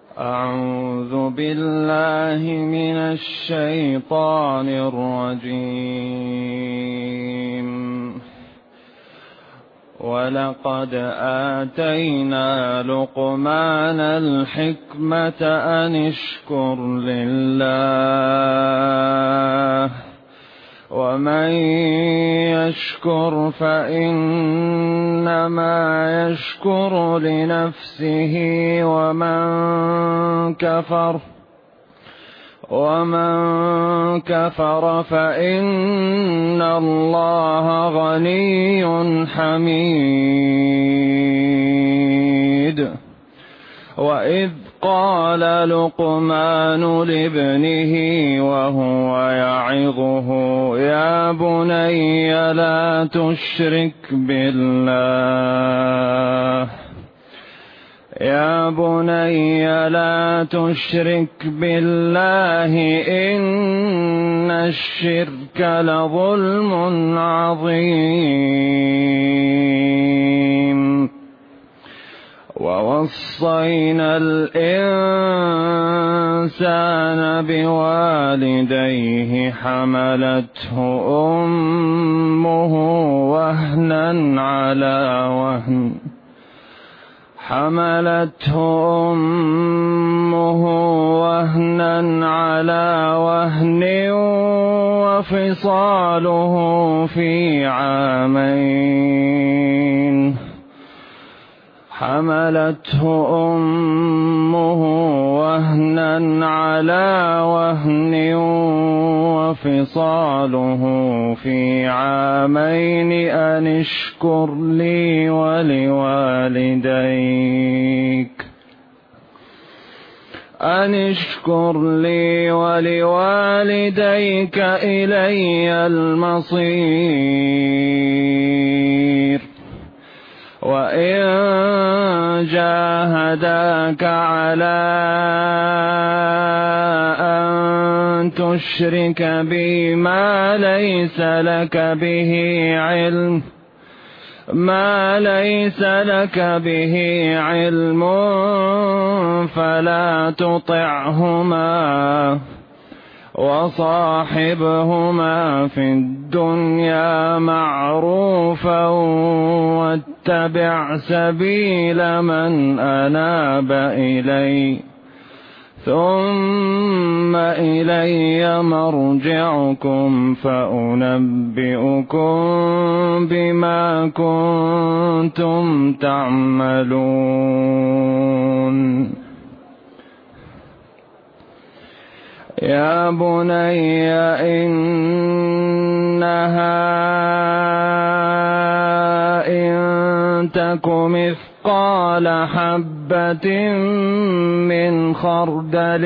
أعوذ بالله من الشيطان الرجيم. ولقد آتينا لقمان الحكمة أن اشكر لله ومن يشكر فإنما يشكر لنفسه ومن كفر فإن الله غني حميد. وإذ قال لقمان لابنه وهو يعظه يا بني لا تشرك بالله إن الشرك لظلم عظيم. ووصينا الإنسان بوالديه حملته أمه وهنا على وهن وفصاله في عامين. حملته أمه وهنا على وهن وفصاله في عامين أن اشكر لي ولوالديك إلي المصير. وإن جاهداك على أن تشرك بي ما ليس لك به علم فلا تطعهما وصاحبهما في الدنيا معروفا واتبع سبيل من أناب إلي ثم إلي مرجعكم فأنبئكم بما كنتم تعملون. يا بني إنها إن تك مثقال حبة من خردل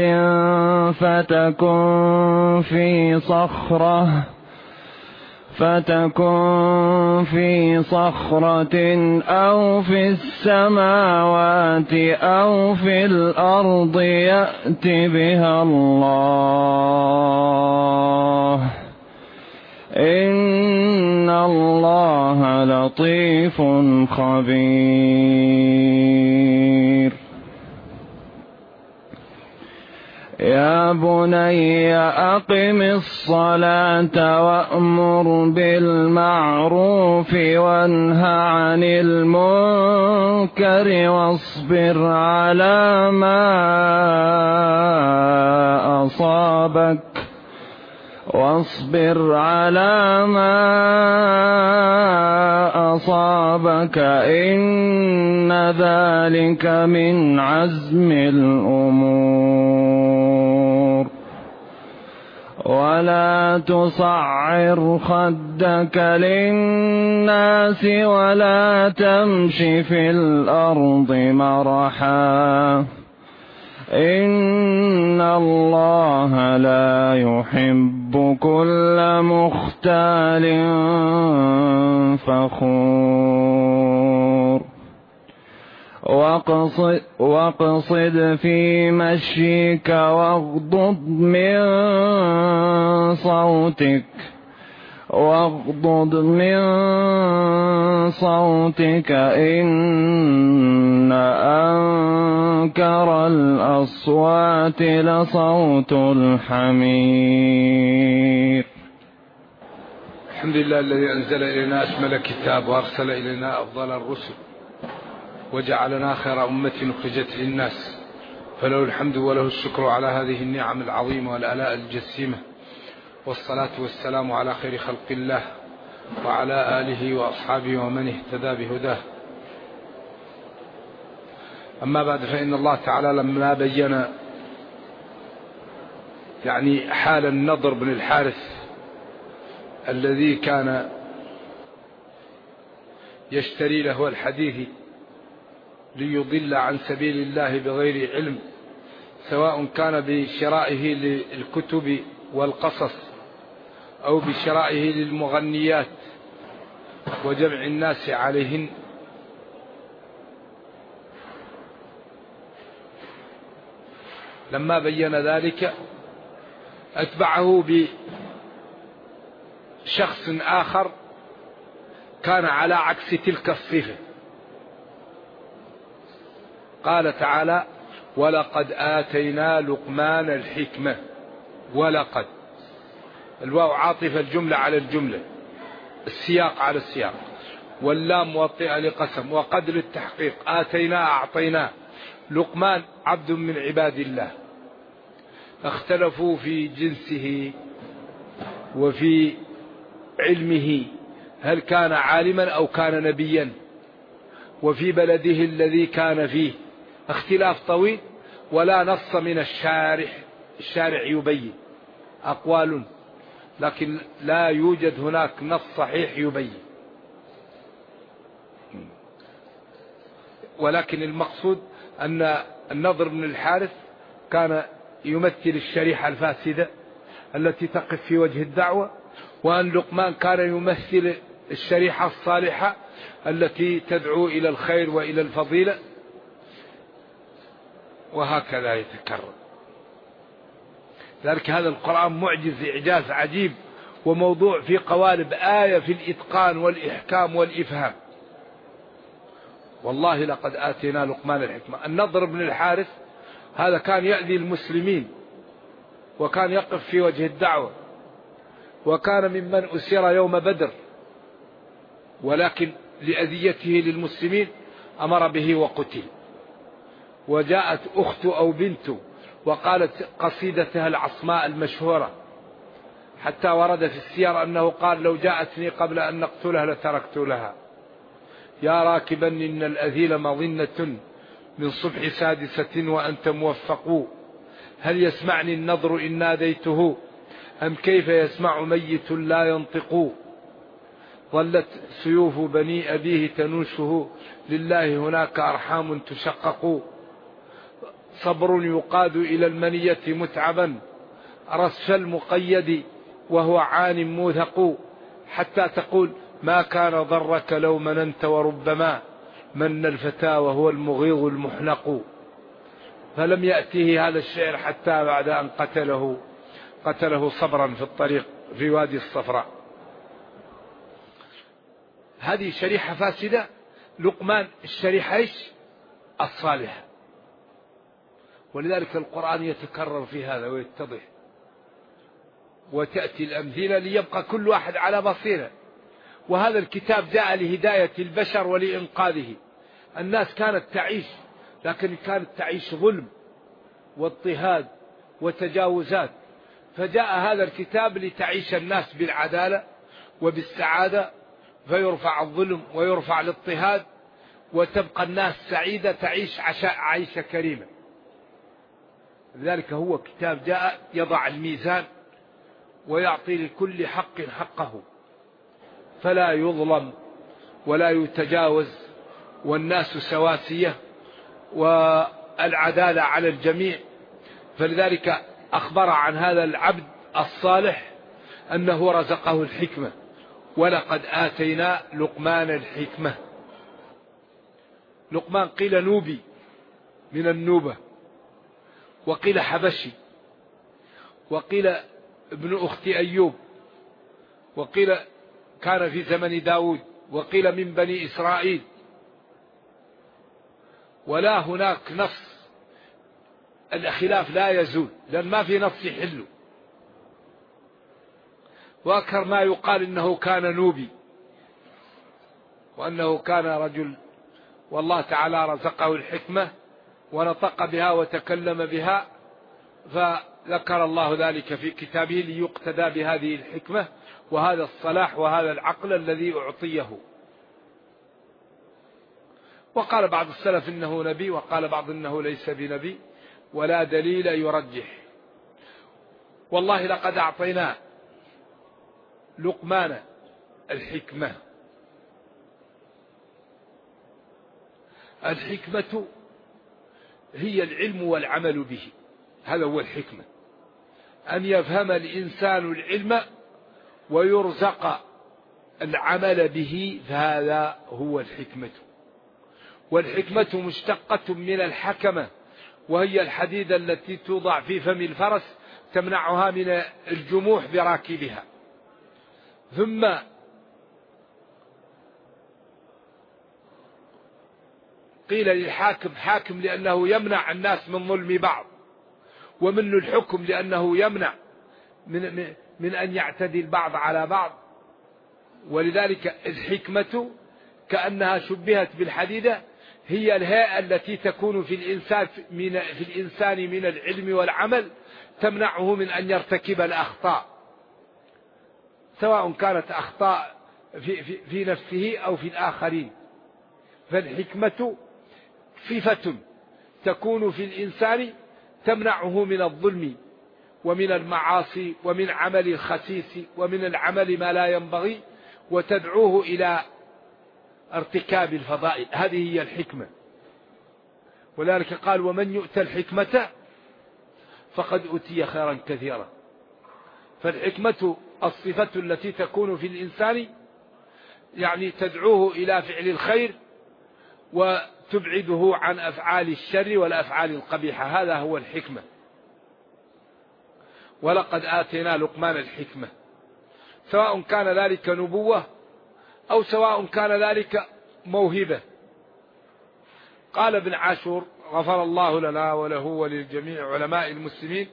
فتكن في صخرة أو في السماوات أو في الأرض يأت بها الله إن الله لطيف خبير. يا بني أقم الصلاة وأمر بالمعروف وانه عن المنكر واصبر على ما أصابك إن ذلك من عزم الأمور. ولا تصعر خدك للناس ولا تمش في الأرض مرحا إن الله لا يحب كل مختال فخور. واقصد في مشيك واغضض من صوتك إن أنكر الأصوات لصوت الحمير. الحمد لله الذي أنزل إلينا أشمل كتاب وأرسل إلينا أفضل الرسل وجعلنا خير أمة أخرجت للناس، فله الحمد وله الشكر على هذه النعم العظيمة والآلاء الجسيمة، والصلاة والسلام على خير خلق الله وعلى آله وأصحابه ومن اهتدى بهداه. أما بعد، فإن الله تعالى لما بين حال النضر بن الحارث الذي كان يشتري له الحديث ليضل عن سبيل الله بغير علم، سواء كان بشرائه للكتب والقصص أو بشرائه للمغنيات وجمع الناس عليهن، لما بين ذلك أتبعه بشخص آخر كان على عكس تلك الصفة. قال تعالى: ولقد آتينا لقمان الحكمة. ولقد، الواو عاطفة الجملة على الجملة، السياق على السياق، واللام موطئة لقسم، وقد للتحقيق. آتينا أعطينا. لقمان عبد من عباد الله، اختلفوا في جنسه وفي علمه، هل كان عالما أو كان نبيا، وفي بلده الذي كان فيه اختلاف طويل، ولا نص من الشارع يبين، أقوال لكن لا يوجد هناك نص صحيح يبين. ولكن المقصود أن النضر بن الحارث كان يمثل الشريحة الفاسدة التي تقف في وجه الدعوة، وأن لقمان كان يمثل الشريحة الصالحة التي تدعو إلى الخير وإلى الفضيلة، وهكذا يتكرر. ذلك هذا القرآن معجز إعجاز عجيب، وموضوع في قوالب، آية في الإتقان والإحكام والإفهام. والله لقد آتينا لقمان الحكمة. النضر بن الحارث هذا كان يأذي المسلمين، وكان يقف في وجه الدعوة، وكان ممن أسر يوم بدر، ولكن لأذيته للمسلمين أمر به وقتل. وجاءت أخته أو بنته وقالت قصيدتها العصماء المشهورة، حتى ورد في السير أنه قال: لو جاءتني قبل أن نقتلها لتركت لها. يا راكبا إن الأذيل مظنة من صبح سادسة وأنت موفق، هل يسمعني النضر إن ناديته أم كيف يسمع ميت لا ينطق. ظلت سيوف بني أبيه تنوشه، لله هناك أرحام تشقق. صبر يقاد إلى المنية متعبا، رصف المقيد وهو عان موثق. حتى تقول: ما كان ضرك لو مننت، وربما من الفتى وهو المغيظ المحنق. فلم يأته هذا الشعر حتى بعد أن قتله صبرا في الطريق في وادي الصفراء. هذه شريحة فاسدة. لقمان الشريحة الصالحة، ولذلك القرآن يتكرر في هذا ويتضح، وتأتي الأمثلة ليبقى كل واحد على بصيرة. وهذا الكتاب جاء لهداية البشر ولإنقاذه. الناس كانت تعيش، لكن كانت تعيش ظلم واضطهاد وتجاوزات، فجاء هذا الكتاب لتعيش الناس بالعدالة وبالسعادة، فيرفع الظلم ويرفع الاضطهاد، وتبقى الناس سعيدة تعيش عيشة كريمة. لذلك هو كتاب جاء يضع الميزان ويعطي لكل حق حقه، فلا يظلم ولا يتجاوز، والناس سواسية والعدالة على الجميع. فلذلك أخبر عن هذا العبد الصالح أنه رزقه الحكمة. ولقد آتينا لقمان الحكمة. لقمان قيل نوبي من النوبة، وقيل حبشي، وقيل ابن أخت أيوب، وقيل كان في زمن داود، وقيل من بني إسرائيل. ولا هناك نص الخلاف لا يزول، لأن ما في نص يحله. وأكثر ما يقال إنه كان نوبي، وأنه كان رجل والله تعالى رزقه الحكمة ونطق بها وتكلم بها، فذكر الله ذلك في كتابه ليقتدى بهذه الحكمة وهذا الصلاح وهذا العقل الذي أعطيه. وقال بعض السلف إنه نبي، وقال بعض إنه ليس بنبي، ولا دليل يرجح. والله لقد أعطينا لقمان الحكمة. الحكمة هي العلم والعمل به، هذا هو الحكمة، أن يفهم الإنسان العلم ويرزق العمل به، فهذا هو الحكمة. والحكمة مشتقة من الحكمة، وهي الحديدة التي توضع في فم الفرس تمنعها من الجموح براكبها. ثم قيل للحاكم حاكم لأنه يمنع الناس من ظلم بعض، ومن الحكم لأنه يمنع من أن يعتدي البعض على بعض. ولذلك الحكمة كأنها شبهت بالحديدة، هي الهيئة التي تكون في الإنسان من العلم والعمل تمنعه من أن يرتكب الأخطاء، سواء كانت أخطاء في نفسه أو في الآخرين. فالحكمة صفة تكون في الإنسان تمنعه من الظلم ومن المعاصي ومن عمل الخسيس ومن العمل ما لا ينبغي، وتدعوه إلى ارتكاب الفضائل. هذه هي الحكمة. ولذلك قال: ومن يؤتى الحكمة فقد أوتي خيرا كثيرا. فالحكمة الصفة التي تكون في الإنسان، يعني تدعوه إلى فعل الخير وتبعده عن أفعال الشر والأفعال القبيحة، هذا هو الحكمة. ولقد آتينا لقمان الحكمة، سواء كان ذلك نبوة أو سواء كان ذلك موهبة. قال ابن عاشور غفر الله لنا وله وللجميع علماء المسلمين: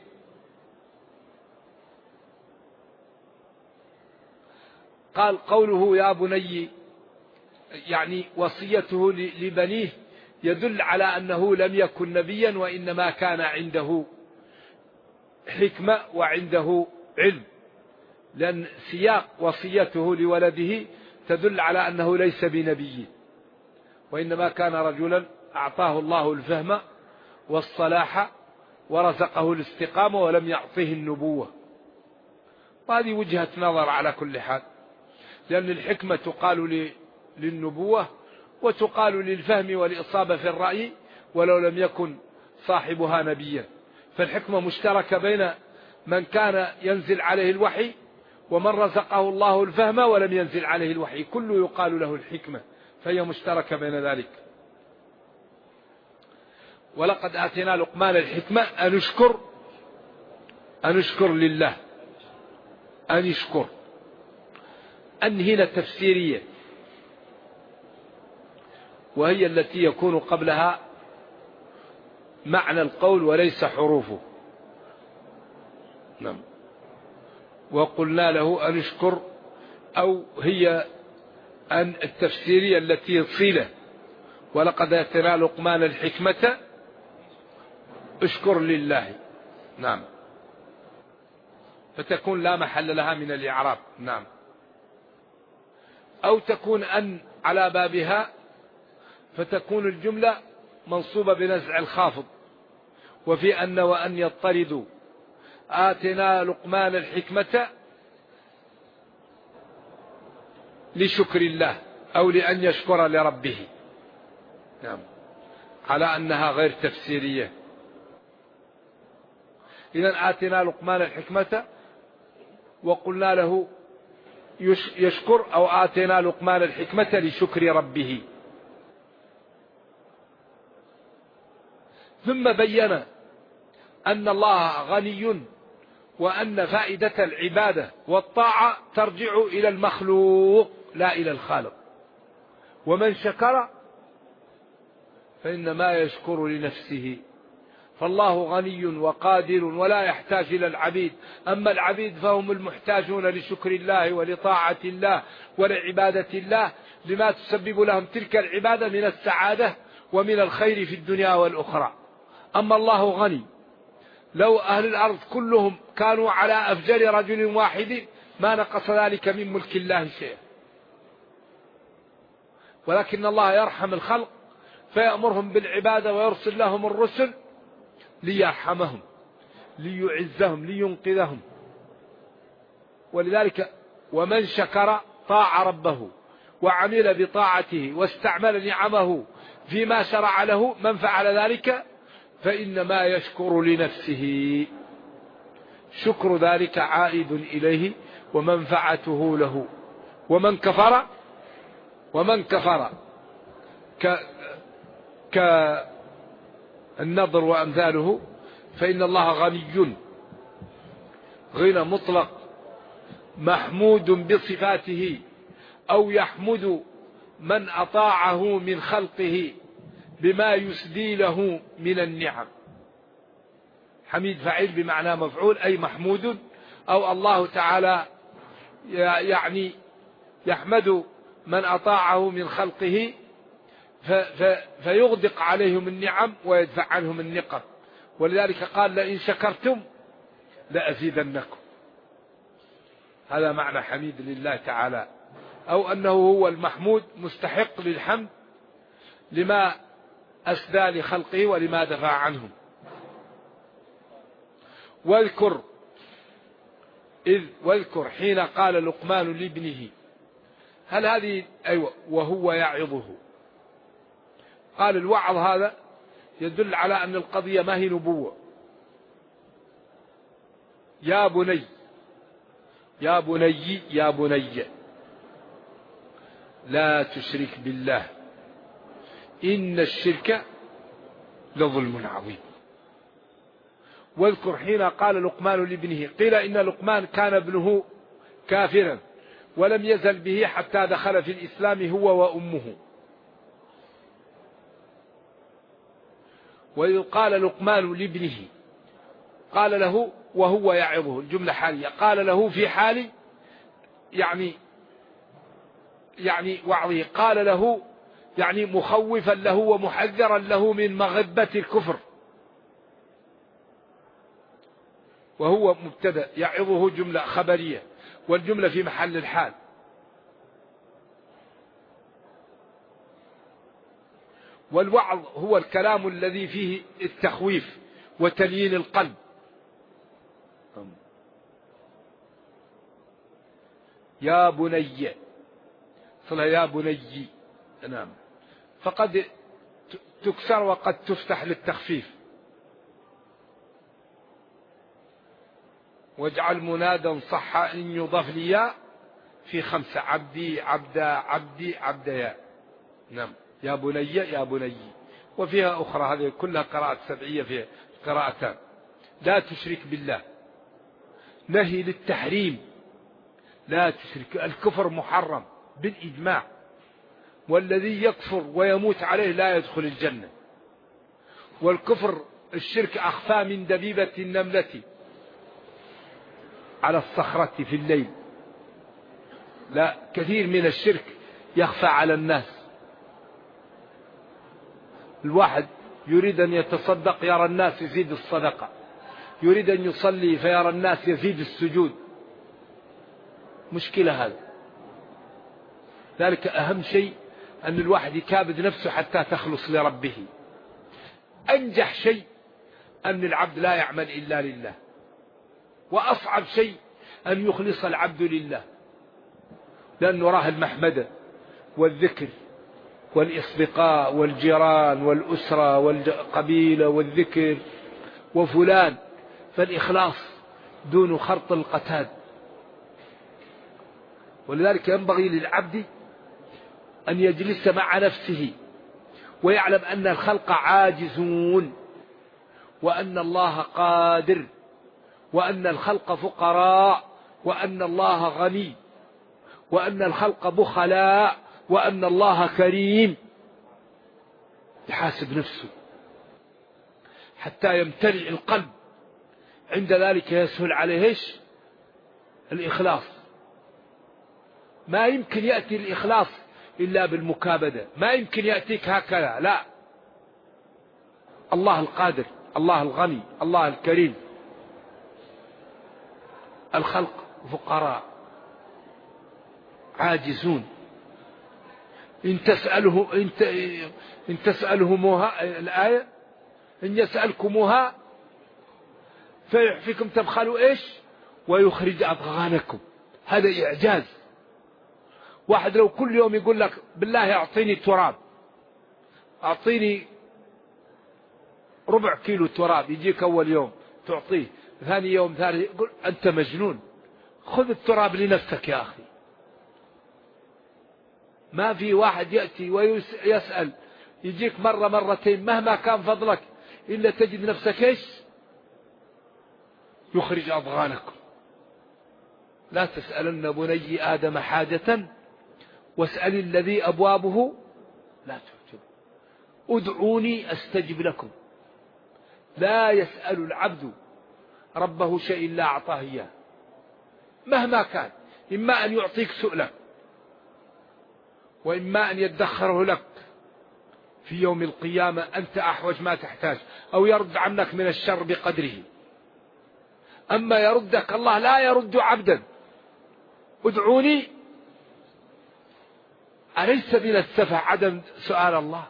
قال قوله يا بني، يعني وصيته لبنيه، يدل على أنه لم يكن نبيا، وإنما كان عنده حكمة وعنده علم، لأن سياق وصيته لولده تدل على أنه ليس بنبي، وإنما كان رجلا أعطاه الله الفهم والصلاح ورزقه الاستقامة ولم يعطه النبوة. وهذه وجهة نظر على كل حال، لأن الحكمة تقال للنبوة وتقال للفهم والإصابة في الرأي ولو لم يكن صاحبها نبيا. فالحكمة مشتركة بين من كان ينزل عليه الوحي ومن رزقه الله الفهم ولم ينزل عليه الوحي، كله يقال له الحكمة، فهي مشتركة بين ذلك. ولقد آتينا لقمان الحكمة أن يشكر لله، أن يشكر. أن هنا تفسيرية، وهي التي يكون قبلها معنى القول وليس حروفه. نعم. وقلنا له أن يشكر، أو هي أن التفسيرية التي صلة: ولقد آتينا لقمان الحكمة اشكر لله. نعم. فتكون لا محل لها من الإعراب. نعم. أو تكون أن على بابها، فتكون الجملة منصوبة بنزع الخافض، وفي أن وأن يضطردوا. آتنا لقمان الحكمة لشكر الله أو لأن يشكر لربه. نعم. على أنها غير تفسيرية. إذن آتنا لقمان الحكمة وقلنا له يشكر، أو آتنا لقمان الحكمة لشكر ربه. ثم بين أن الله غني، وأن فائدة العبادة والطاعة ترجع إلى المخلوق لا إلى الخالق. ومن شكر فإنما يشكر لنفسه، فالله غني وقادر ولا يحتاج إلى العبيد. أما العبيد فهم المحتاجون لشكر الله ولطاعة الله ولعبادة الله لما تسبب لهم تلك العبادة من السعادة ومن الخير في الدنيا والأخرى. أما الله غني، لو أهل الأرض كلهم كانوا على أفجر رجل واحد ما نقص ذلك من ملك الله شيئا، ولكن الله يرحم الخلق فيأمرهم بالعبادة ويرسل لهم الرسل ليرحمهم ليعزهم لينقذهم. ولذلك ومن شكر طاع ربه وعمل بطاعته واستعمل نعمه فيما شرع له، من فعل ذلك فإنما يشكر لنفسه، شكر ذلك عائد إليه ومنفعته له. ومن كفر كالنضر وأمثاله فإن الله غني غنى مطلق محمود بصفاته، أو يحمد من أطاعه من خلقه بما يسدي له من النعم. حميد فعيل بمعنى مفعول، أي محمود، أو الله تعالى يعني يحمد من أطاعه من خلقه فيغدق عليهم النعم ويدفع عنهم النقم. ولذلك قال لئن شكرتم لأزيدنكم. هذا معنى حميد لله تعالى، أو أنه هو المحمود مستحق للحمد لما أسدى لخلقه ولما دفع عنهم. واذكر حين قال لقمان لابنه، هل هذه أيوة وهو يعظه. قال الوعظ هذا يدل على أن القضية ما هي نبوة. يا بني يا بني يا بني لا تشرك بالله إن الشرك لظلم عظيم. واذكر حين قال لقمان لابنه، قيل إن لقمان كان ابنه كافرا ولم يزل به حتى دخل في الإسلام هو وأمه. وإذ قال لقمان لابنه قال له وهو يعظه، الجملة حالية، قال له في حال يعني وعظه، قال له يعني مخوفا له ومحذرا له من مغبة الكفر. وهو مبتدأ، يعظه جملة خبرية، والجملة في محل الحال. والوعظ هو الكلام الذي فيه التخويف وتليين القلب. يا بني صلى يا بني، نعم، فقد تكسر وقد تفتح للتخفيف. واجعل منادا صح إن يضاف لي في 5 عبدي عبدا عبدي عبديا. نعم يا بني يا بني. وفيها أخرى، هذه كلها قراءة سبعية في قراءتان. لا تشرك بالله، نهي للتحريم، لا تشرك. الكفر محرم بالإجماع، والذي يكفر ويموت عليه لا يدخل الجنة. والكفر الشرك أخفى من دبيبة النملة على الصخرة في الليل. لا، كثير من الشرك يخفى على الناس. الواحد يريد أن يتصدق يرى الناس يزيد الصدقة، يريد أن يصلي فيرى الناس يزيد السجود. مشكلة هذا. ذلك أهم شيء أن الواحد يكابد نفسه حتى تخلص لربه. أنجح شيء أن العبد لا يعمل إلا لله، وأصعب شيء أن يخلص العبد لله، لأنه راه المحمدة والذكر والإصدقاء والجيران والأسرة والقبيلة والذكر وفلان، فالإخلاص دون خرط القتاد. ولذلك ينبغي للعبد أن يجلس مع نفسه ويعلم أن الخلق عاجزون، وأن الله قادر، وأن الخلق فقراء، وأن الله غني، وأن الخلق بخلاء، وأن الله كريم. يحاسب نفسه حتى يمتلئ القلب. عند ذلك يسهل عليه إيش؟ الإخلاص. ما يمكن يأتي الإخلاص إلا بالمكابدة، ما يمكن يأتيك هكذا، لا. الله القادر، الله الغني، الله الكريم. الخلق فقراء عاجزون. إن تسألهموها الآية، إن يسألكموها فيحفكم تبخلوا إيش؟ ويخرج أضغانكم. هذا إعجاز. واحد لو كل يوم يقول لك بالله أعطيني تراب، أعطيني ربع كيلو تراب، يجيك أول يوم تعطيه، ثاني يوم ثالث يقول أنت مجنون، خذ التراب لنفسك يا أخي. ما في واحد يأتي ويسأل يجيك مرة مرتين مهما كان فضلك إلا تجد نفسك إيش؟ يخرج أضغانكم. لا تسألن بني آدم حاجة واسأل الذي أبوابه لا تعجب. ادعوني أستجب لكم. لا يسأل العبد ربه شيء لا أعطاه إياه مهما كان. إما أن يعطيك سؤلك، وإما أن يدخره لك في يوم القيامة أنت أحوج ما تحتاج، أو يرد عنك من الشر بقدره. أما يردك الله لا يرد عبدا. ادعوني. أليس من السفه عدم سؤال الله؟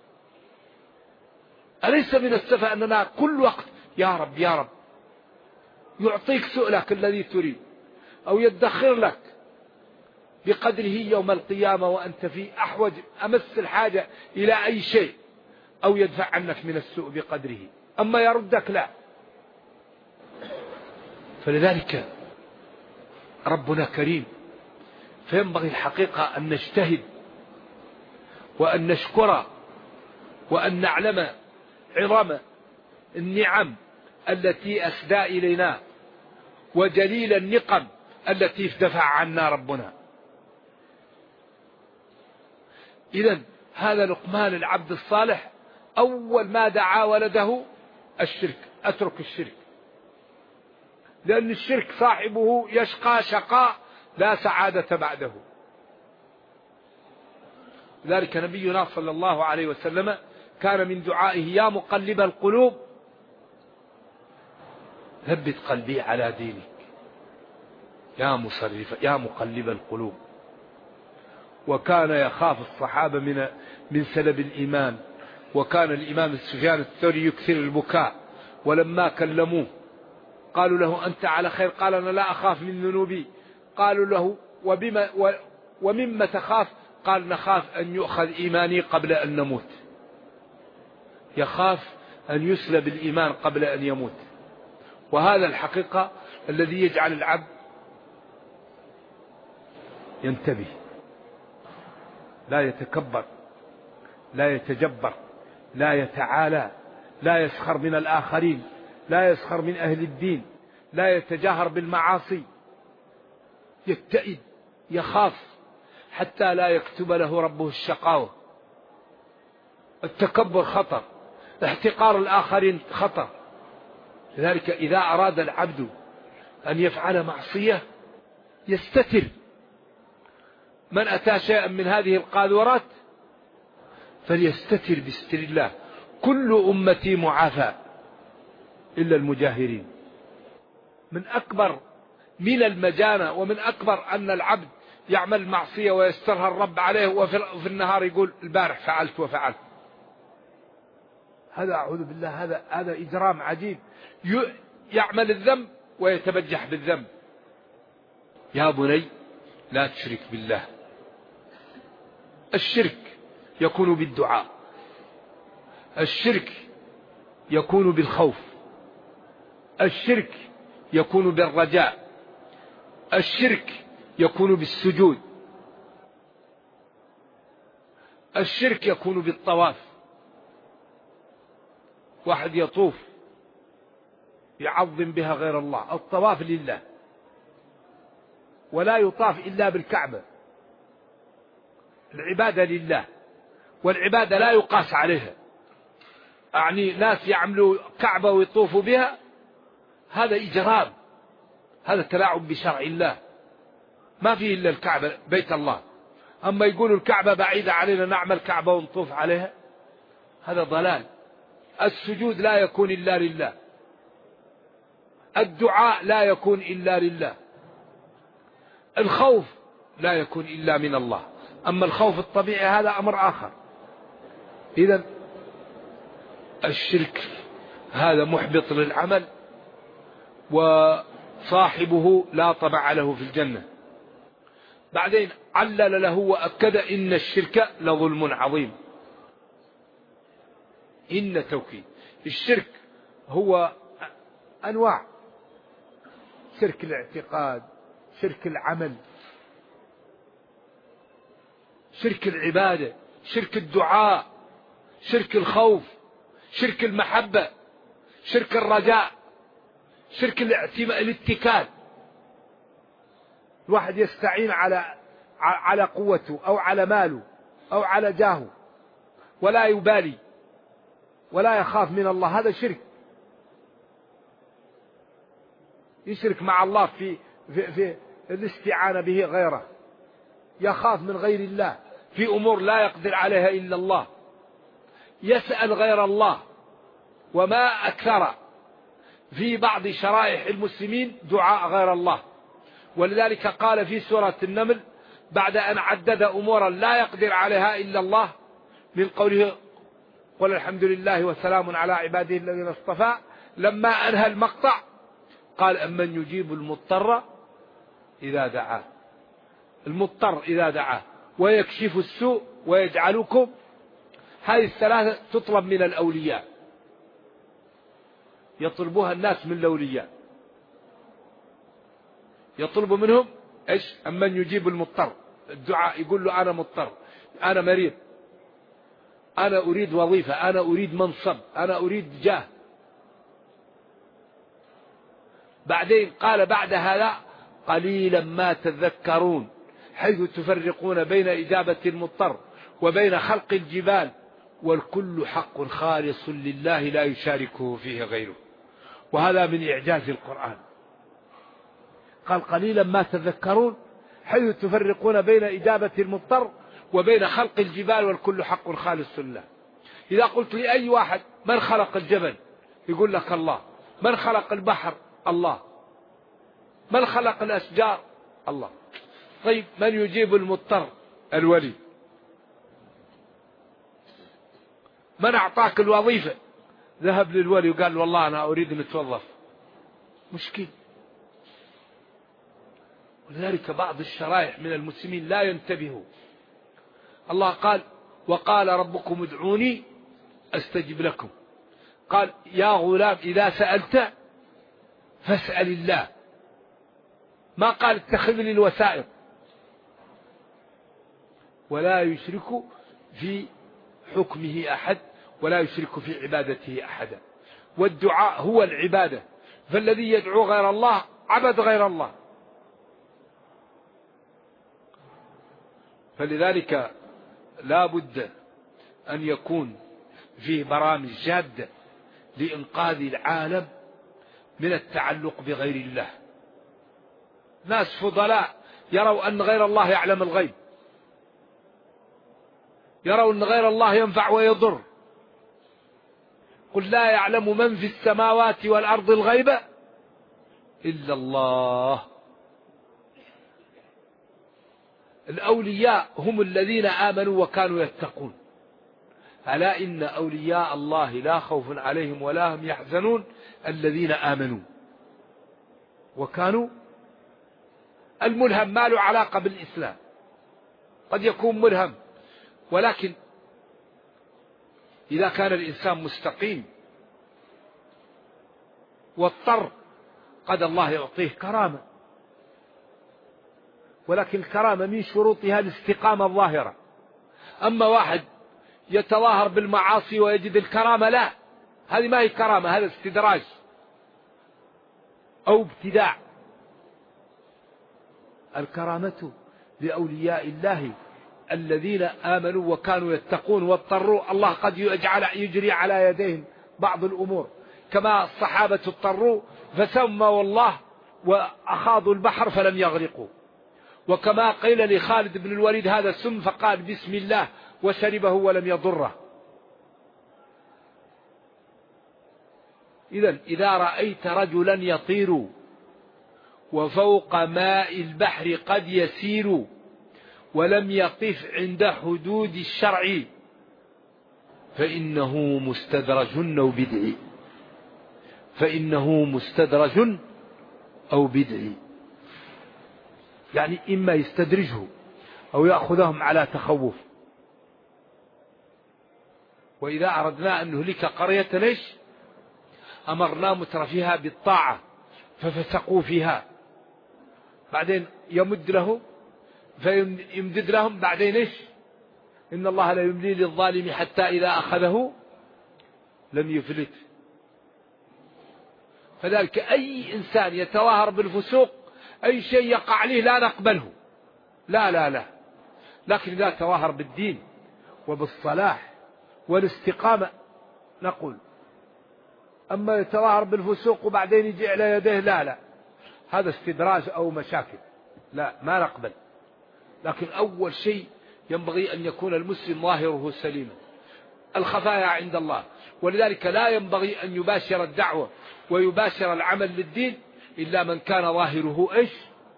أليس من السفه أننا كل وقت يا رب يا رب؟ يعطيك سؤلك الذي تريد، أو يدخر لك بقدره يوم القيامة وأنت في أحوج أمس الحاجة إلى أي شيء، أو يدفع عنك من السوء بقدره. أما يردك لا. فلذلك ربنا كريم، فينبغي الحقيقة أن نجتهد وأن نشكر وأن نعلم عظم النعم التي أسدى إلينا وجليل النقم التي دفع عنا ربنا. إذن هذا لقمان العبد الصالح أول ما دعا ولده الشرك، أترك الشرك، لأن الشرك صاحبه يشقى شقاء لا سعادة بعده. ذلك نبينا صلى الله عليه وسلم كان من دعائه يا مقلب القلوب ثبت قلبي على دينك، يا مقلب القلوب. وكان يخاف الصحابة من سلب الإيمان. وكان الإمام سفيان الثوري يكثر البكاء، ولما كلموه قالوا له أنت على خير، قال أنا لا أخاف من ذنوبي. قالوا له ومما تخاف؟ قال نخاف أن يؤخذ إيماني قبل أن نموت. يخاف أن يسلب الإيمان قبل أن يموت. وهذا الحقيقة الذي يجعل العبد ينتبه، لا يتكبر، لا يتجبر، لا يتعالى، لا يسخر من الآخرين، لا يسخر من أهل الدين، لا يتجاهر بالمعاصي. يتئد، يخاف حتى لا يكتب له ربه الشقاوة. التكبر خطر، احتقار الآخرين خطر. لذلك إذا أراد العبد أن يفعل معصية يستتر. من أتى شيئا من هذه القاذورات فليستتر بستر الله. كل أمتي معافى إلا المجاهرين. من أكبر من المجانة ومن أكبر أن العبد يعمل معصية ويسترها الرب عليه، وفي النهار يقول البارح فعلت وفعلت. هذا أعوذ بالله، هذا إجرام عجيب. يعمل الذنب ويتبجح بالذنب. يا بني لا تشرك بالله. الشرك يكون بالدعاء، الشرك يكون بالخوف، الشرك يكون بالرجاء، الشرك يكون بالسجود، الشرك يكون بالطواف. واحد يطوف يعظم بها غير الله. الطواف لله، ولا يطاف إلا بالكعبة. العبادة لله، والعبادة لا يقاس عليها. يعني ناس يعملوا كعبة ويطوفوا بها، هذا إجرام، هذا تلاعب بشرع الله، ما فيه إلا الكعبة بيت الله. أما يقولوا الكعبة بعيدة علينا نعمل كعبة ونطوف عليها، هذا ضلال. السجود لا يكون إلا لله، الدعاء لا يكون إلا لله، الخوف لا يكون إلا من الله. أما الخوف الطبيعي هذا أمر آخر. إذن الشرك هذا محبط للعمل، وصاحبه لا طبع له في الجنة. بعدين علل له وأكد إن الشرك لظلم عظيم. إن توكيد الشرك هو أنواع: شرك الاعتقاد، شرك العمل، شرك العبادة، شرك الدعاء، شرك الخوف، شرك المحبة، شرك الرجاء، شرك الاتكال. الواحد يستعين على قوته أو على ماله أو على جاهه ولا يبالي ولا يخاف من الله، هذا شرك. يشرك مع الله في الاستعانة به غيره، يخاف من غير الله في أمور لا يقدر عليها إلا الله، يسأل غير الله. وما أكثر في بعض شرائح المسلمين دعاء غير الله. ولذلك قال في سورة النمل بعد أن عدد أمورا لا يقدر عليها إلا الله من قوله: قل الحمد لله وسلام على عباده الذين اصطفى، لما أنهى المقطع قال: أمن يجيب المضطر إذا دعاه. المضطر إذا دعاه، ويكشف السوء، ويجعلكم. هذه الثلاثة تطلب من الأولياء، يطلبوها الناس من الأولياء، يطلب منهم إيش؟ أمن يجيب المضطر. الدعاء يقول له: أنا مضطر، أنا مريض، أنا أريد وظيفة، أنا أريد منصب، أنا أريد جاه. بعدين قال بعد هذا: قليلا ما تذكرون، حيث تفرقون بين إجابة المضطر وبين خلق الجبال، والكل حق خالص لله لا يشاركه فيه غيره. وهذا من إعجاز القرآن. قال: قليلا ما تذكرون، حيث تفرقون بين إجابة المضطر وبين خلق الجبال، والكل حق خالص لله. إذا قلت لأي واحد: من خلق الجبل؟ يقول لك: الله. من خلق البحر؟ الله. من خلق الأشجار؟ الله. طيب من يجيب المضطر؟ الولي. من أعطاك الوظيفة؟ ذهب للولي وقال: والله أنا أريد أن أتوظف. مشكل. ولذلك بعض الشرائح من المسلمين لا ينتبهوا. الله قال: وقال ربكم ادعوني أستجب لكم. قال: يا غلام إذا سألت فاسأل الله، ما قال اتخذ لي الوسائط. ولا يشرك في حكمه أحد، ولا يشرك في عبادته أحدا. والدعاء هو العبادة، فالذي يدعو غير الله عبد غير الله. فلذلك لا بد أن يكون فيه برامج جادة لإنقاذ العالم من التعلق بغير الله. ناس فضلاء يروا أن غير الله يعلم الغيب، يروا أن غير الله ينفع ويضر. قل لا يعلم من في السماوات والأرض الغيب إلا الله. الأولياء هم الذين آمنوا وكانوا يتقون. ألا إن أولياء الله لا خوف عليهم ولا هم يحزنون الذين آمنوا وكانوا. الملهم ما له علاقة بالإسلام، قد يكون ملهم، ولكن إذا كان الإنسان مستقيم واضطر قد الله يعطيه كرامة. ولكن الكرامة من شروطها الاستقامة الظاهرة. أما واحد يتظاهر بالمعاصي ويجد الكرامة، لا، هذه ما هي كرامة، هذا استدراج أو ابتداع. الكرامة لأولياء الله الذين آمنوا وكانوا يتقون واضطروا الله قد يجري على يديهم بعض الأمور، كما الصحابة اضطروا فسموا الله وأخاضوا البحر فلم يغرقوا، وكما قيل لخالد بن الوليد هذا سم فقال بسم الله وشربه ولم يضره. إذا رأيت رجلا يطير وفوق ماء البحر قد يسير ولم يقف عند حدود الشرع فإنه مستدرج أو بدعي، فإنه مستدرج أو بدعي، يعني إما يستدرجه أو يأخذهم على تخوف. وإذا أردنا أن نهلك قرية ليش أمرنا مترفيها بالطاعة ففسقوا فيها، بعدين يمد لهم فيمدد لهم، بعدين إيش إن الله لا يملي للظالم حتى إذا أخذه لم يفلت. فذلك أي إنسان يتظاهر بالفسوق أي شيء يقع عليه لا نقبله، لا، لكن إذا تظاهر بالدين وبالصلاح والاستقامة نقول. أما يتظاهر بالفسوق وبعدين يجي على يديه لا، هذا استدراج أو مشاكل، لا ما نقبل. لكن أول شيء ينبغي أن يكون المسلم ظاهره سليما. الخفايا عند الله، ولذلك لا ينبغي أن يباشر الدعوة ويباشر العمل للدين إلا من كان ظاهره إيش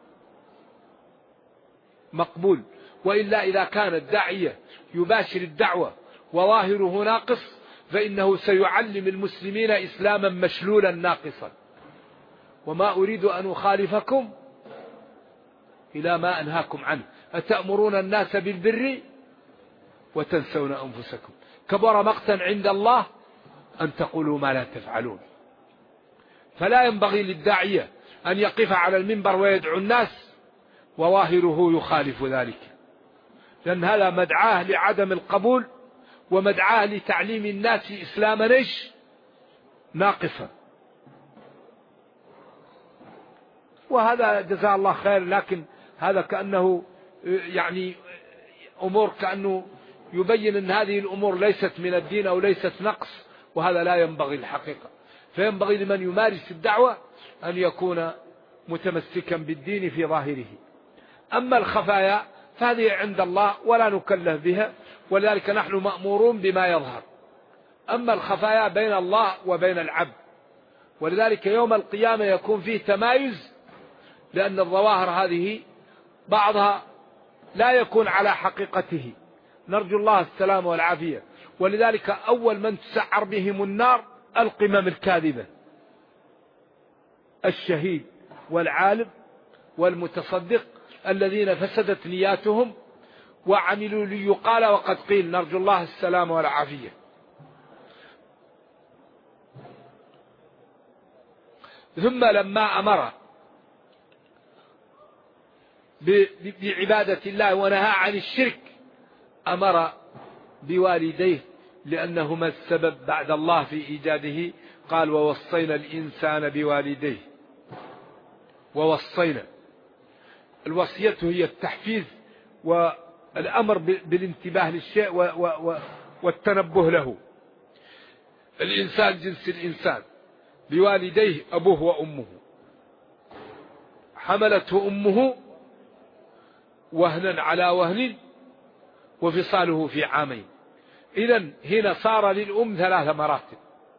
مقبول. وإلا إذا كان الداعية يباشر الدعوة وظاهره ناقص فإنه سيعلم المسلمين إسلاما مشلولا ناقصا. وما أريد أن أخالفكم إلى ما أنهاكم عنه أتأمرون الناس بالبر وتنسون أنفسكم كبر مقتا عند الله أن تقولوا ما لا تفعلون. فلا ينبغي للداعية أن يقف على المنبر ويدعو الناس وظاهره يخالف ذلك، لأن هذا مدعاه لعدم القبول ومدعاه لتعليم الناس إسلاما إيش ناقصا. وهذا جزاه الله خير، لكن هذا كأنه يعني أمور كأنه يبين أن هذه الأمور ليست من الدين أو ليست نقص، وهذا لا ينبغي الحقيقة. فينبغي لمن يمارس الدعوة أن يكون متمسكا بالدين في ظاهره. أما الخفايا فهذه عند الله ولا نكلف بها، ولذلك نحن مأمورون بما يظهر. أما الخفايا بين الله وبين العبد، ولذلك يوم القيامة يكون فيه تمايز، لأن الظواهر هذه بعضها لا يكون على حقيقته، نرجو الله السلام والعافية. ولذلك أول من تسعر بهم النار القمم الكاذبة، الشهيد والعالم والمتصدق الذين فسدت نياتهم وعملوا ليقال وقد قيل، نرجو الله السلام والعافية. ثم لما أمر بعبادة الله ونهى عن الشرك أمر بوالديه لأنهما السبب بعد الله في إيجاده. قال ووصينا الإنسان بوالديه. ووصينا، الوصية هي التحفيز والأمر بالانتباه للشيء والتنبه له. الإنسان جنس الإنسان، بوالديه أبوه وأمه، حملته أمه وهنا على وهن وفصاله في عامين. إذن هنا صار للأم 3 مراتب.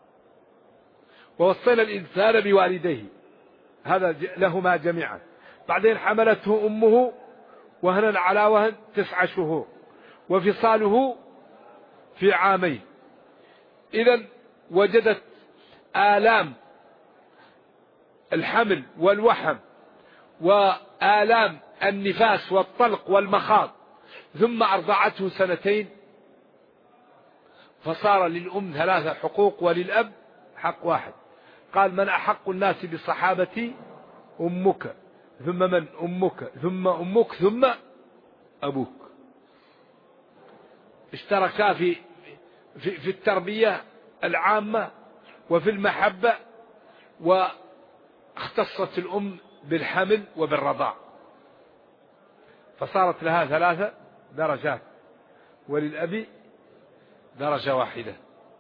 ووصينا الإنسان بوالديه، هذا لهما جميعا. بعدين حملته أمه وهنا على وهن 9 شهور وفصاله في عامين. إذن وجدت آلام الحمل والوحم وآلام النفاس والطلق والمخاض، ثم أرضعته 2 سنين، فصار للأم 3 حقوق وللأب حق واحد. قال من أحق الناس بصحابتي أمك، ثم من أمك، ثم أمك، ثم أبوك. اشتركا في التربية العامة وفي المحبة، واختصت الأم بالحمل وبالرضاع، فصارت لها 3 درجات، وللأب درجة واحدة.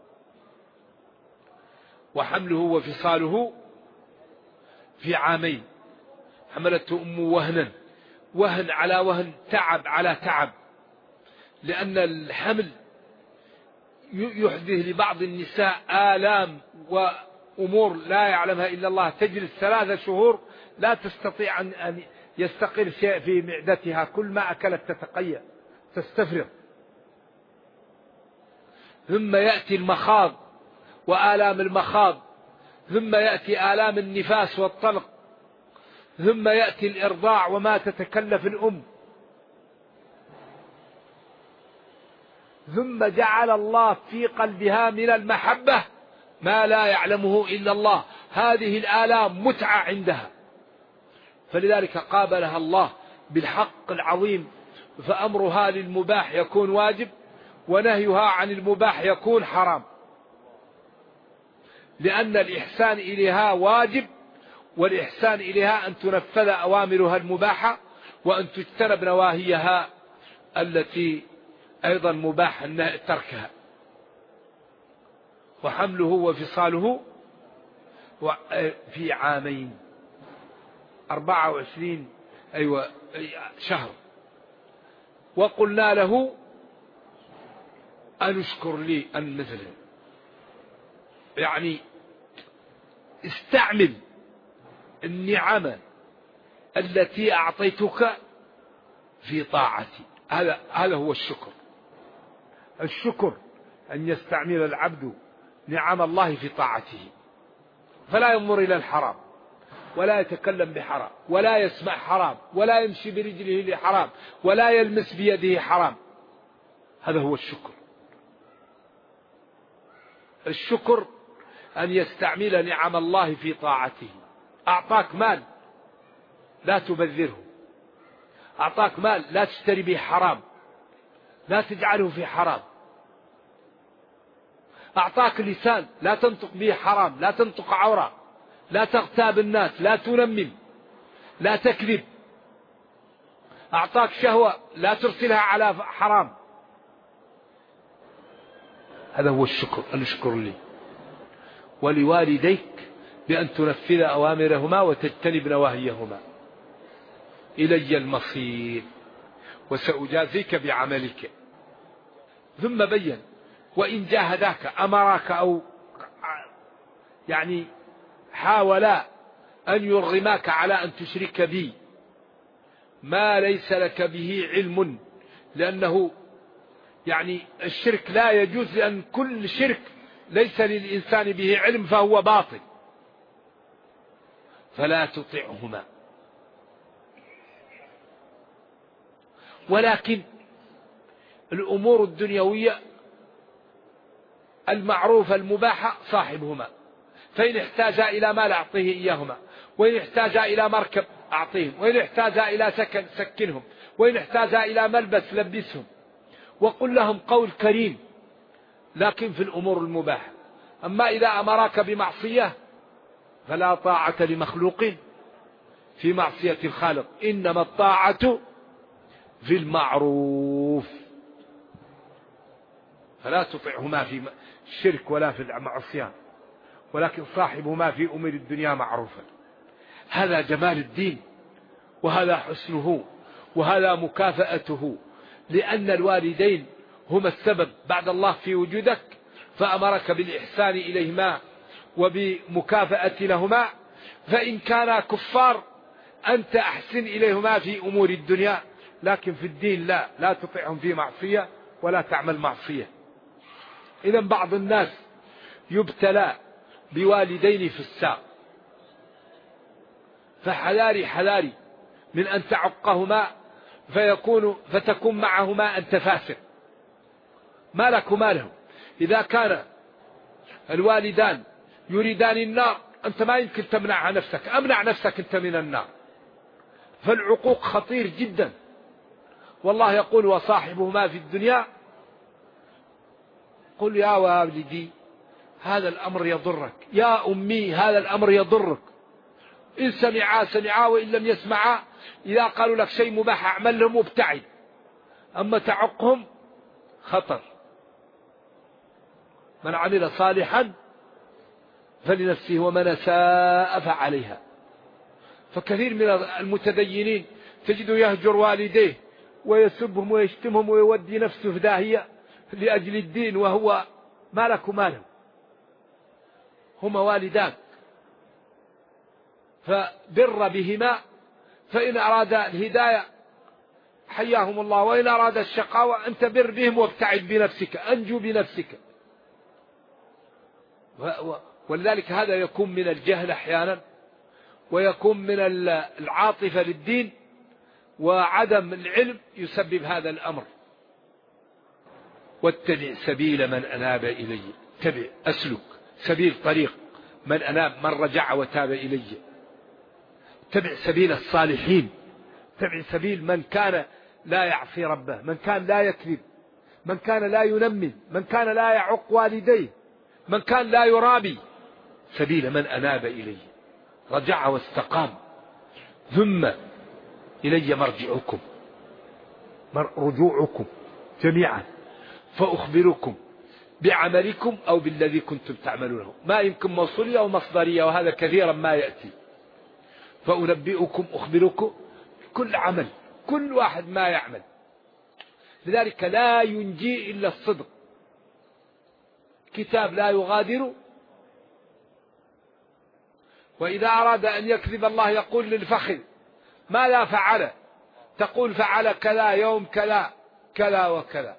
وحمله وفصاله في عامين. حملته أمه وهنا، وهن على وهن، تعب على تعب، لأن الحمل يحدث لبعض النساء آلام وأمور لا يعلمها إلا الله. تجلس 3 شهور لا تستطيع أن يستقر شيء في معدتها، كل ما أكلت تتقيأ تستفرغ. ثم يأتي المخاض وآلام المخاض، ثم يأتي آلام النفاس والطلق، ثم يأتي الإرضاع وما تتكلف الأم. ثم جعل الله في قلبها من المحبة ما لا يعلمه إلا الله. هذه الآلام متعة عندها، فلذلك قابلها الله بالحق العظيم، فأمرها للمباح يكون واجب، ونهيها عن المباح يكون حرام، لأن الإحسان إليها واجب، والإحسان إليها أن تنفذ أوامرها المباحة وأن تجتنب نواهيها التي أيضا مباح تركها. وحمله وفصاله في عامين، 24 شهر. وقلنا له أن اشكر لي أن مثله، يعني استعمل النعم التي أعطيتك في طاعتي. هذا هو الشكر. الشكر أن يستعمل العبد نعم الله في طاعته، فلا ينظر إلى الحرام، ولا يتكلم بحرام، ولا يسمع حرام، ولا يمشي برجله لحرام، ولا يلمس بيده حرام. هذا هو الشكر. الشكر أن يستعمل نعم الله في طاعته. أعطاك مال لا تبذره، أعطاك مال لا تشتري به حرام، لا تجعله في حرام. أعطاك لسان لا تنطق به حرام، لا تنطق عورة، لا تغتاب الناس، لا تنمم، لا تكذب. أعطاك شهوة لا ترسلها على حرام. هذا هو الشكر. أن اشكر لي. ولوالديك بأن تنفذ أوامرهما وتجتنب نواهيهما. إلي المصير وسأجازيك بعملك. ثم بين: وإن جاهداك، أمراك أو يعني حاولا أن يرغماك على أن تشرك بي ما ليس لك به علم، لأنه يعني الشرك لا يجوز، لأن كل شرك ليس للإنسان به علم فهو باطل. فلا تطعهما، ولكن الأمور الدنيوية المعروفة المباحة صاحبهما، فإن احتاجا إلى مال أعطيه إياهما، وإن احتاجا إلى مركب أعطيهم، وإن احتاجا إلى سكن سكنهم، وإن احتاجا إلى ملبس لبسهم، وقل لهم قول كريم، لكن في الأمور المباحة. أما إذا أمراك بمعصية فلا طاعة لمخلوق في معصية الخالق، إنما الطاعة في المعروف. فلا تطعهما في الشرك ولا في المعصية، ولكن صاحبهما في أمور الدنيا معروفا. هذا جمال الدين، وهذا حسنه، وهذا مكافأته، لأن الوالدين هما السبب بعد الله في وجودك، فأمرك بالإحسان إليهما وبمكافأة لهما. فإن كانا كفار أنت أحسن إليهما في أمور الدنيا، لكن في الدين لا تطيعهم في معصية ولا تعمل معصية. إذا بعض الناس يبتلى بوالدين في الساق، فحذاري من أن تعقهما فتكون معهما أنت فاسق. ما لك وما لهم. إذا كان الوالدان يريدان النار أنت ما يمكن تمنعها نفسك، أمنع نفسك أنت من النار. فالعقوق خطير جدا. والله يقول: وصاحبهما في الدنيا. قل يا والدي هذا الأمر يضرك، يا أمي هذا الأمر يضرك. إن سمعا سمعا، وإن لم يسمعا إذا قالوا لك شيء مباح اعمل لهم وابتعد. أما تعقهم خطر. من عمل صالحا فلنفسه ومن أساء فعليها. فكثير من المتدينين تجده يهجر والديه ويسبهم ويشتمهم ويودي نفسه في داهية لأجل الدين، وهو ما لك وماله، هما والداك، فبر بهما، فإن أراد الهداية حياهم الله، وإن أراد الشقاوة أنت بر بهم وابتعد بنفسك، أنجو بنفسك. ولذلك هذا يكون من الجهل أحيانا، ويكون من العاطفة للدين وعدم العلم يسبب هذا الأمر. واتبع سبيل من أناب إلي، اتبع أسلك سبيل طريق من أناب، من رجع وتاب إلي. اتبع سبيل الصالحين، اتبع سبيل من كان لا يعصي ربه، من كان لا يكذب، من كان لا ينمي، من كان لا يعق والديه، من كان لا يرابي. سبيل من أناب إلي، رجع واستقام. ثم إلي مرجعكم، رجوعكم جميعا، فأخبركم بعملكم أو بالذي كنتم تعملونه. ما يمكن موصولية أو مصدرية، وهذا كثيرا ما يأتي. فأنبئكم أخبركم كل عمل، كل واحد ما يعمل. لذلك لا ينجي إلا الصدق. كتاب لا يغادر، وإذا أراد أن يكذب الله يقول للفخذ ماذا فعل؟ تقول فعل كذا يوم كذا كذا وكذا.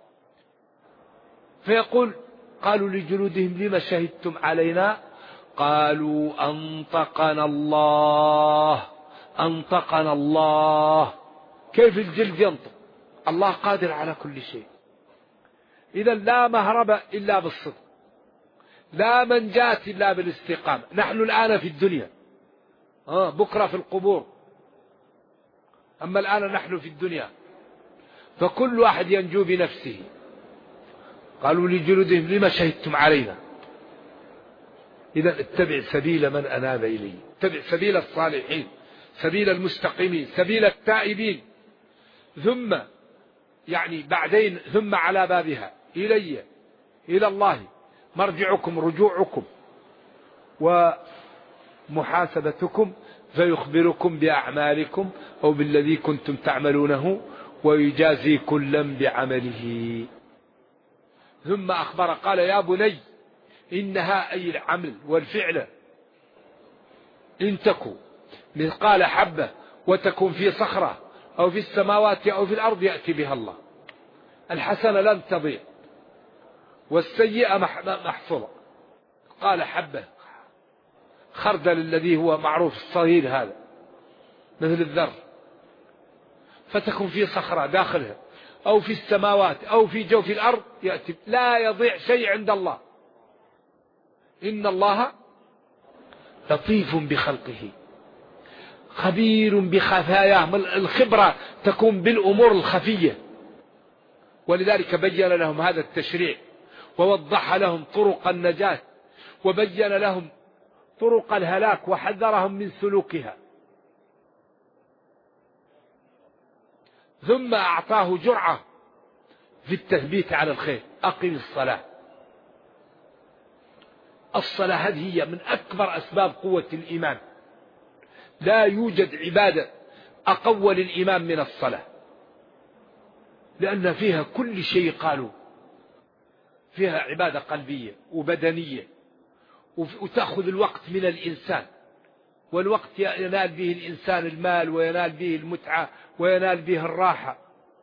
فيقول قالوا لجلودهم لما شهدتم علينا؟ قالوا أنطقنا الله. أنطقنا الله. كيف الجلد ينطق؟ الله قادر على كل شيء. إذا لا مهرب إلا بالصدق، لا منجاة إلا بالاستقامة. نحن الآن في الدنيا، بكرة في القبور، أما الآن نحن في الدنيا، فكل واحد ينجو بنفسه. قالوا لجلودهم لما شهدتم علينا؟ إذا اتبع سبيل من أناب إليه، اتبع سبيل الصالحين، سبيل المستقيمين، سبيل التائبين. ثم يعني بعدين ثم على بابها إلي، إلى الله مرجعكم، رجوعكم ومحاسبتكم، فيخبركم بأعمالكم أو بالذي كنتم تعملونه ويجازي كلا بعمله. ثم أخبر قال يا بني إنها أي العمل والفعل إن تكن مثقال حبة وتكن في صخرة أو في السماوات أو في الأرض يأتي بها الله. الحسنة لن تضيع والسيئة محصورة. قال حبة خردل الذي هو معروف الصغير هذا مثل الذر، فتكن في صخرة داخلها أو في السماوات أو في جوف الأرض يأتي، لا يضيع شيء عند الله. إن الله لطيف بخلقه خبير بخفاياه. الخبرة تكون بالأمور الخفية، ولذلك بين لهم هذا التشريع ووضح لهم طرق النجاة وبين لهم طرق الهلاك وحذرهم من سلوكها. ثم أعطاه جرعة في التثبيت على الخير. أقم الصلاة. الصلاة هذه هي من أكبر أسباب قوة الإيمان. لا يوجد عبادة أقوى للإيمان من الصلاة، لأن فيها كل شيء. قالوا فيها عبادة قلبية وبدنية، وتأخذ الوقت من الإنسان، والوقت ينال به الإنسان المال وينال به المتعة وينال به الراحة.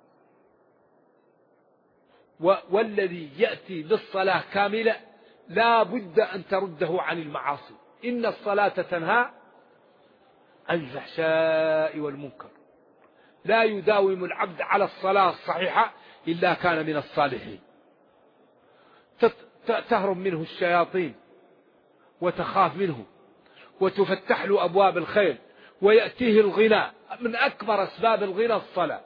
والذي يأتي بالصلاة كاملة لا بد أن ترده عن المعاصي. إن الصلاة تنهى عن الفحشاء والمنكر. لا يداوم العبد على الصلاة الصحيحة إلا كان من الصالحين. تهرب منه الشياطين وتخاف منه وتفتح له أبواب الخير ويأتيه الغنى. من أكبر أسباب الغنى الصلاة.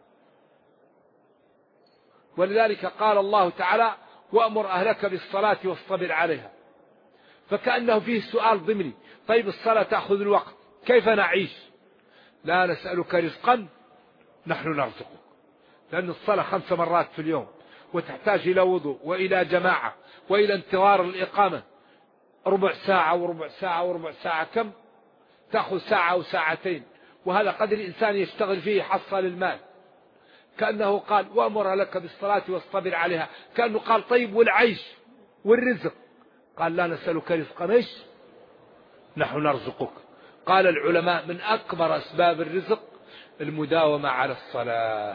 ولذلك قال الله تعالى وأمر أهلك بالصلاة واصطبر عليها. فكأنه فيه سؤال ضمني. طيب الصلاة تأخذ الوقت، كيف نعيش؟ لا نسألك رزقا نحن نرزقك. لأن الصلاة 5 مرات في اليوم، وتحتاج إلى وضوء وإلى جماعة وإلى انتظار الإقامة ربع ساعة وربع ساعة وربع ساعة، كم تأخذ؟ ساعة أو ساعتين، وهذا قدر الإنسان يشتغل فيه حصل المال. كأنه قال وأمر لك بالصلاة واصطبر عليها، كأنه قال طيب والعيش والرزق؟ قال لا نسألك رزقا، ايش؟ نحن نرزقك. قال العلماء من أكبر أسباب الرزق المداومة على الصلاة.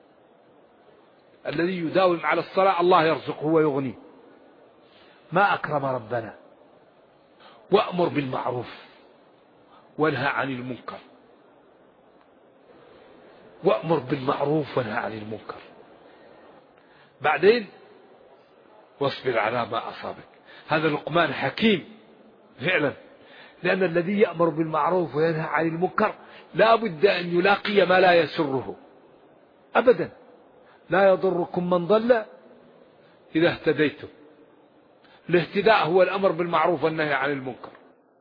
الذي يداوم على الصلاة الله يرزقه ويغنيه. ما أكرم ربنا. وأمر بالمعروف وانهى عن المنكر، وأمر بالمعروف وانهى عن المنكر. بعدين واصبر على ما أصابك. هذا لقمان حكيم فعلا، لأن الذي يأمر بالمعروف وينهى عن المنكر لا بد أن يلاقي ما لا يسره أبدا. لا يضركم من ضل إذا اهتديتم. الاهتداء هو الأمر بالمعروف والنهي عن المنكر.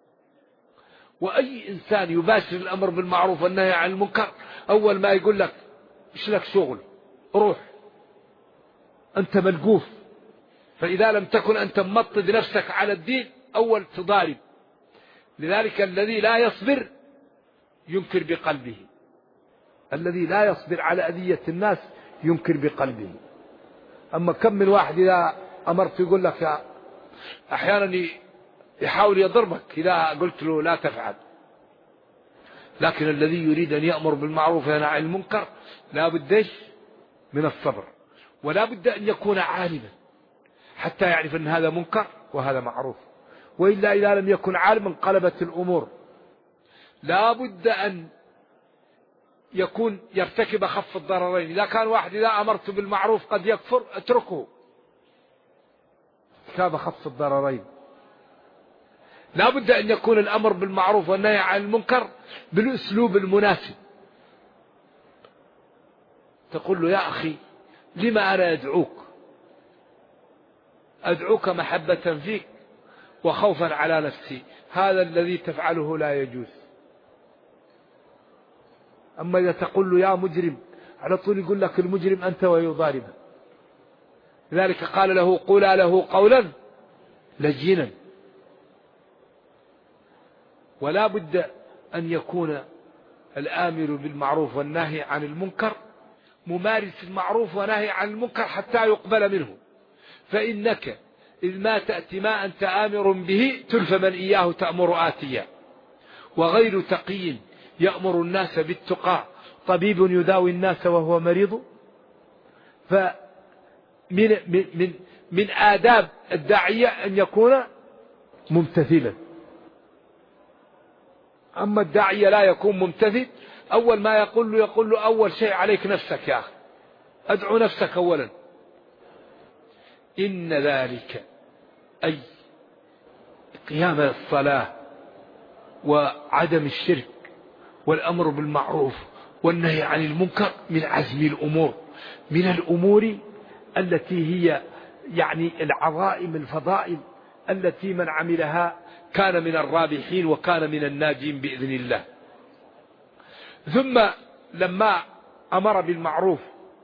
وأي إنسان يباشر الأمر بالمعروف والنهي عن المنكر أول ما يقول لك إيش لك شغل، روح أنت ملقوف. فإذا لم تكن أنت ممطد نفسك على الدين أول تضارب. لذلك الذي لا يصبر ينكر بقلبه، الذي لا يصبر على أذية الناس ينكر بقلبه. أما كم من واحد إذا أمرت يقول لك أحيانا يحاول يضربك إذا قلت له لا تفعل. لكن الذي يريد أن يأمر بالمعروف وينهى عن المنكر لا بد من الصبر، ولا بد أن يكون عالما حتى يعرف أن هذا منكر وهذا معروف، وإلا إذا لم يكن عالما انقلبت الأمور. لا بد أن يكون يرتكب أخف الضررين. إذا كان واحد إذا أمرت بالمعروف قد يكفر اتركه، ارتكاب أخف الضررين. لا بد أن يكون الأمر بالمعروف والنهي عن المنكر بالأسلوب المناسب. تقول له يا أخي لما أنا أدعوك محبة فيك وخوفا على نفسي، هذا الذي تفعله لا يجوز. أما إذا تقول له يا مجرم على طول يقول لك المجرم أنت ويضاربه. لذلك قال له قولا له قولا لجينا. ولا بد أن يكون الآمر بالمعروف والنهي عن المنكر ممارس المعروف ونهي عن المنكر حتى يقبل منه. فإنك إذ ما تأتي ما أنت آمر به تلف من إياه تأمر آتيا. وغير تقي يأمر الناس بالتقى طبيب يداوي الناس وهو مريض. من آداب الداعية أن يكون ممتثلا. أما الداعية لا يكون ممتثل، أول ما يقول له أول شيء عليك نفسك يا أخي، أدعو نفسك أولا. إن ذلك أي قيام الصلاة وعدم الشرك والأمر بالمعروف والنهي عن المنكر من عزم الأمور، من الأمور التي هي يعني العظائم الفضائل التي من عملها كان من الرابحين وكان من الناجين بإذن الله. ثم لما أمر بالمعروف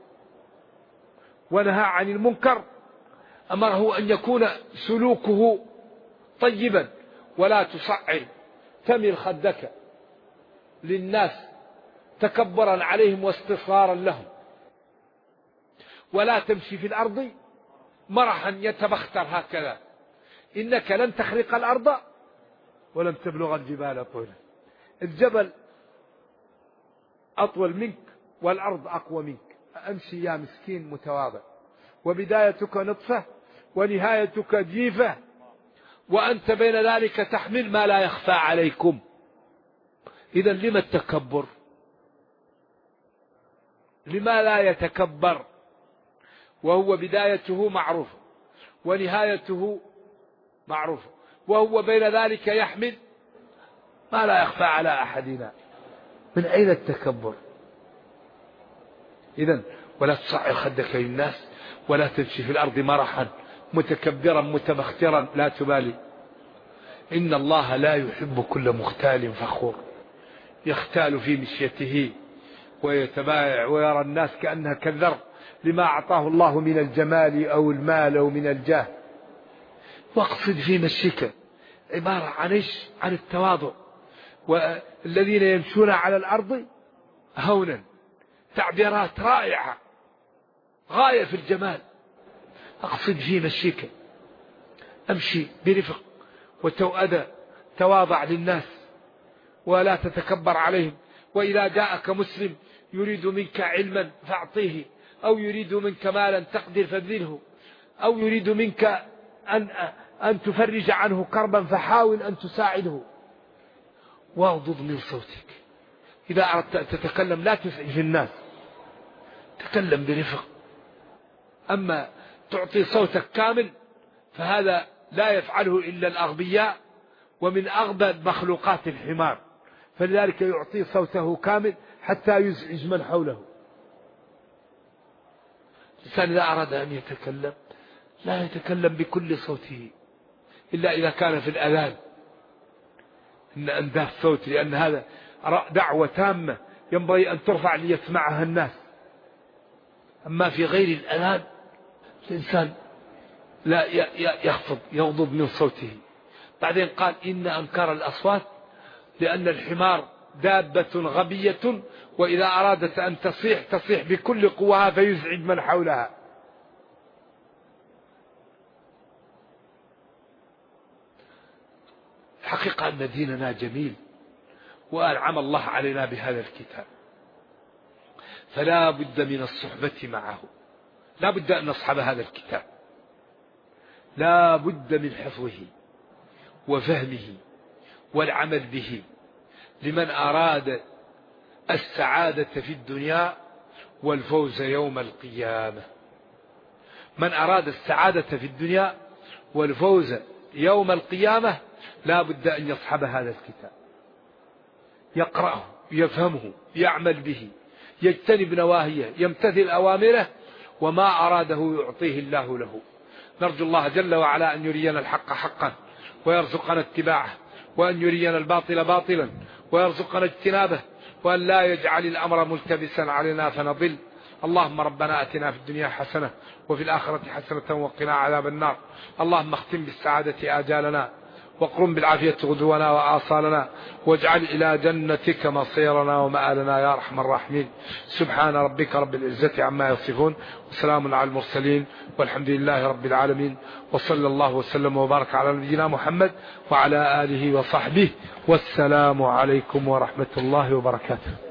ونهى عن المنكر أمره أن يكون سلوكه طيبا، ولا تصعر تمل خدك للناس تكبرا عليهم واستصغارا لهم، ولا تمشي في الأرض مرحا يتبختر هكذا. إنك لن تخرق الأرض ولن تبلغ الجبال طولا. الجبل أطول منك والأرض أقوى منك. أمشي يا مسكين متواضع، وبدايتك نطفة ونهايتك جيفة، وأنت بين ذلك تحمل ما لا يخفى عليكم. إذا لما التكبر؟ لما لا يتكبر وهو بدايته معروفة ونهايته معروفة، وهو بين ذلك يحمل ما لا يخفى على أحدنا؟ من أين التكبر؟ إذن ولا تصعر خدك للناس، ولا تمشي في الأرض مرحا متكبرا متبخترا لا تبالي. إن الله لا يحب كل مختال فخور يختال في مشيته ويتبايع ويرى الناس كأنها كالذر لما أعطاه الله من الجمال أو المال أو من الجاه. واقصد في مشيك عبارة عن إيش؟ عن التواضع. والذين يمشون على الأرض هونا، تعبيرات رائعة غاية في الجمال. أقصد في مشيك، أمشي برفق وتوأدى، تواضع للناس ولا تتكبر عليهم. وإذا جاءك مسلم يريد منك علما فاعطيه، أو يريد منك مالا تقدر فابذله، أو يريد منك أن تفرج عنه كربا فحاول أن تساعده. واغضض من صوتك، إذا أردت أن تتكلم لا تزعج الناس، تكلم برفق. أما تعطي صوتك كامل فهذا لا يفعله إلا الأغبياء، ومن أغبى مخلوقات الحمار، فلذلك يعطي صوته كامل حتى يزعج من حوله. الإنسان إذا أراد أن يتكلم لا يتكلم بكل صوته إلا إذا كان في الأذان، إن أنده الصوت، لأن هذا دعوة تامة ينبغي أن ترفع ليسمعها الناس. أما في غير الأذان الإنسان لا يخفض، يغضب من صوته. بعدين قال إن أنكر الأصوات، لأن الحمار دابة غبية، وإذا أرادت أن تصيح بكل قوها فيزعج من حولها. الحقيقة أن ديننا جميل وأنعم الله علينا بهذا الكتاب، فلا بد من الصحبة معه، لا بد أن نصحب هذا الكتاب، لا بد من حفظه وفهمه والعمل به لمن أراد السعادة في الدنيا والفوز يوم القيامة. من أراد السعادة في الدنيا والفوز يوم القيامة لا بد أن يصحب هذا الكتاب، يقرأه، يفهمه، يعمل به، يجتنب نواهيه، يمتثل أوامره، وما أراده يعطيه الله له. نرجو الله جل وعلا أن يرينا الحق حقا ويرزقنا اتباعه، وأن يرينا الباطل باطلا ويرزقنا اجتنابه، وأن لا يجعل الأمر ملتبسا علينا فنضل. اللهم ربنا أتنا في الدنيا حسنة وفي الآخرة حسنة وقنا عذاب النار. اللهم اختم بالسعادة آجالنا، وقرم بالعافية غدونا وآصالنا، واجعل إلى جنتك مصيرنا ومآلنا يا أرحم الراحمين. سبحان ربك رب العزة عما يصفون، وسلام على المرسلين، والحمد لله رب العالمين، وصلى الله وسلم وبارك على نبينا محمد وعلى آله وصحبه، والسلام عليكم ورحمة الله وبركاته.